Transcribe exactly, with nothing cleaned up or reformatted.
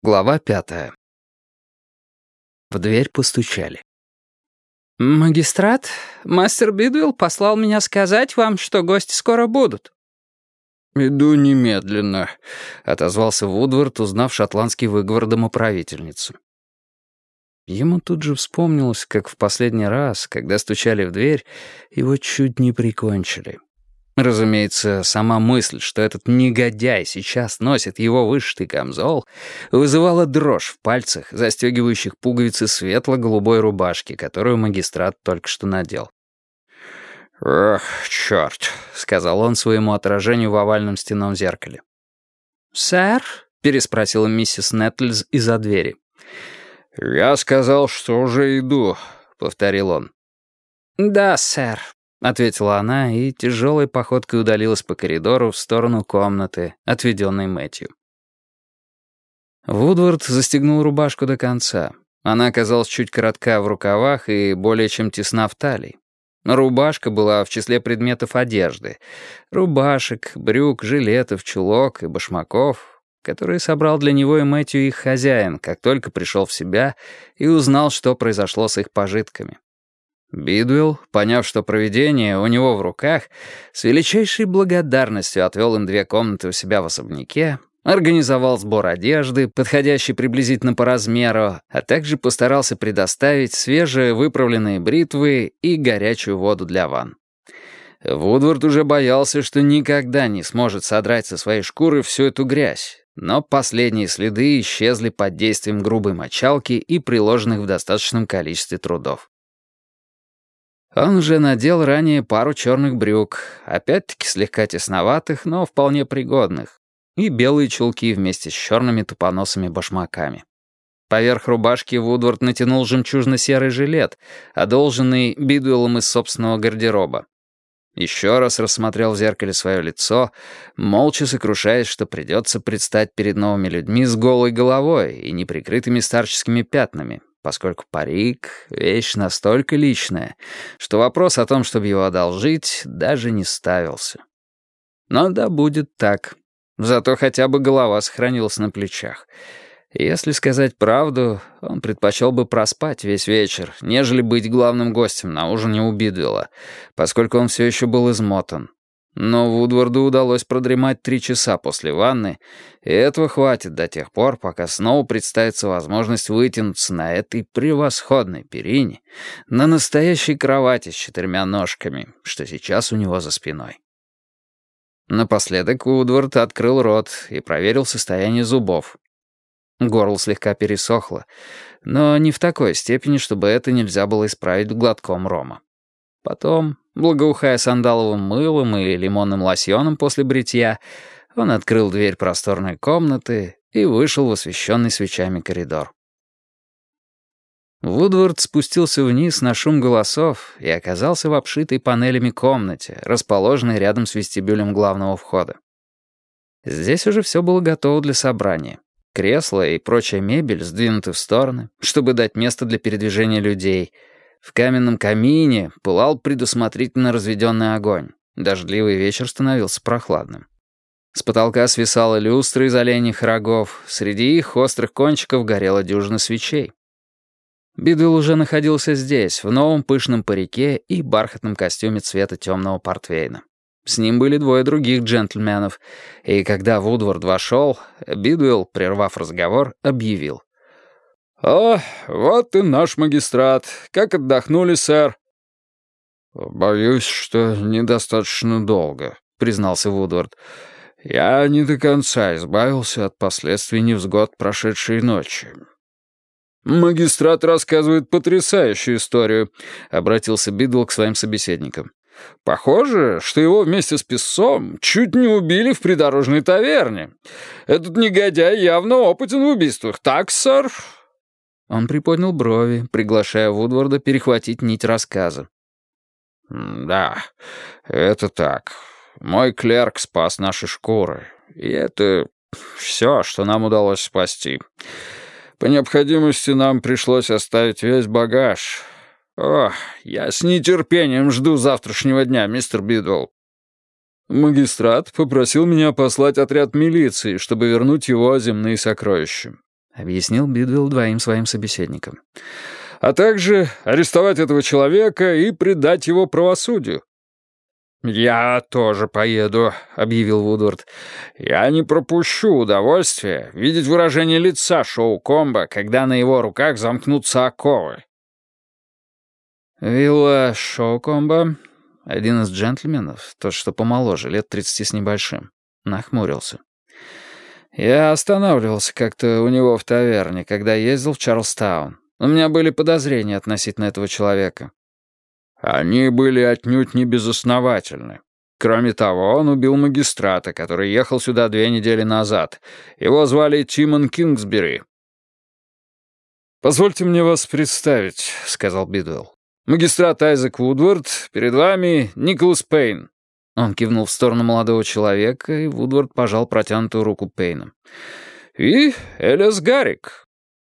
Глава пятая. В дверь постучали. «Магистрат, мастер Бидуэлл послал меня сказать вам, что гости скоро будут». «Иду немедленно», — отозвался Вудвард, узнав шотландский выговор домоправительницы. Ему тут же вспомнилось, как в последний раз, когда стучали в дверь, его чуть не прикончили. Разумеется, сама мысль, что этот негодяй сейчас носит его вышитый камзол, вызывала дрожь в пальцах, застегивающих пуговицы светло-голубой рубашки, которую магистрат только что надел. «Эх, черт», — сказал он своему отражению в овальном стенном зеркале. «Сэр?» — переспросила миссис Нетльз из-за двери. «Я сказал, что уже иду», — повторил он. «Да, сэр», — ответила она и тяжелой походкой удалилась по коридору в сторону комнаты, отведенной Мэтью. Вудвард застегнул рубашку до конца. Она оказалась чуть коротка в рукавах и более чем тесна в талии. Рубашка была в числе предметов одежды. Рубашек, брюк, жилетов, чулок и башмаков, которые собрал для него и Мэтью их хозяин, как только пришел в себя и узнал, что произошло с их пожитками. Бидуэлл, поняв, что провидение у него в руках, с величайшей благодарностью отвел им две комнаты у себя в особняке, организовал сбор одежды, подходящей приблизительно по размеру, а также постарался предоставить свежие выправленные бритвы и горячую воду для ванн. Вудвард уже боялся, что никогда не сможет содрать со своей шкуры всю эту грязь, но последние следы исчезли под действием грубой мочалки и приложенных в достаточном количестве трудов. Он уже надел ранее пару черных брюк, опять-таки слегка тесноватых, но вполне пригодных, и белые чулки вместе с черными тупоносыми башмаками. Поверх рубашки Вудвард натянул жемчужно-серый жилет, одолженный Бидуэллом из собственного гардероба. Еще раз рассмотрел в зеркале свое лицо, молча сокрушаясь, что придется предстать перед новыми людьми с голой головой и неприкрытыми старческими пятнами, поскольку парик — вещь настолько личная, что вопрос о том, чтобы его одолжить, даже не ставился. Но да будет так. Зато хотя бы голова сохранилась на плечах. Если сказать правду, он предпочел бы проспать весь вечер, нежели быть главным гостем на ужине у Бидуэлла, поскольку он все еще был измотан. Но Вудварду удалось продремать три часа после ванны, и этого хватит до тех пор, пока снова представится возможность вытянуться на этой превосходной перине, на настоящей кровати с четырьмя ножками, что сейчас у него за спиной. Напоследок Вудвард открыл рот и проверил состояние зубов. Горло слегка пересохло, но не в такой степени, чтобы это нельзя было исправить глотком рома. Потом, благоухая сандаловым мылом и лимонным лосьоном после бритья, он открыл дверь просторной комнаты и вышел в освещенный свечами коридор. Вудвард спустился вниз на шум голосов и оказался в обшитой панелями комнате, расположенной рядом с вестибюлем главного входа. Здесь уже все было готово для собрания. Кресла и прочая мебель сдвинуты в стороны, чтобы дать место для передвижения людей. В каменном камине пылал предусмотрительно разведенный огонь. Дождливый вечер становился прохладным. С потолка свисала люстра из оленьих рогов, среди их острых кончиков горела дюжина свечей. Бидуэлл уже находился здесь, в новом пышном парике и бархатном костюме цвета темного портвейна. С ним были двое других джентльменов, и когда Вудвард вошел, Бидуэлл, прервав разговор, объявил. «О, вот и наш магистрат. Как отдохнули, сэр?» «Боюсь, что недостаточно долго», — признался Вудвард. «Я не до конца избавился от последствий невзгод прошедшей ночи». «Магистрат рассказывает потрясающую историю», — обратился Бидуэлл к своим собеседникам. «Похоже, что его вместе с писцом чуть не убили в придорожной таверне. Этот негодяй явно опытен в убийствах, так, сэр?» Он приподнял брови, приглашая Вудварда перехватить нить рассказа. «Да, это так. Мой клерк спас наши шкуры, и это все, что нам удалось спасти. По необходимости нам пришлось оставить весь багаж. О, я с нетерпением жду завтрашнего дня, мистер Бидуэлл. Магистрат попросил меня послать отряд милиции, чтобы вернуть его земные сокровища. — объяснил Бидвелл двоим своим собеседникам. «А также арестовать этого человека и предать его правосудию». «Я тоже поеду», — объявил Вудвард. «Я не пропущу удовольствия видеть выражение лица Шоу Комбо, когда на его руках замкнутся оковы». Вилла Шоу Комбо, один из джентльменов, тот, что помоложе, лет тридцати с небольшим, нахмурился. «Я останавливался как-то у него в таверне, когда ездил в Чарльстаун. У меня были подозрения относительно этого человека». Они были отнюдь не безосновательны. Кроме того, он убил магистрата, который ехал сюда две недели назад. Его звали Тимон Кингсбери. «Позвольте мне вас представить», — сказал Бидвелл. «Магистрат Айзек Вудвард, перед вами Николас Пейн». Он кивнул в сторону молодого человека, и Вудвард пожал протянутую руку Пейна. «И Элиас Гаррик,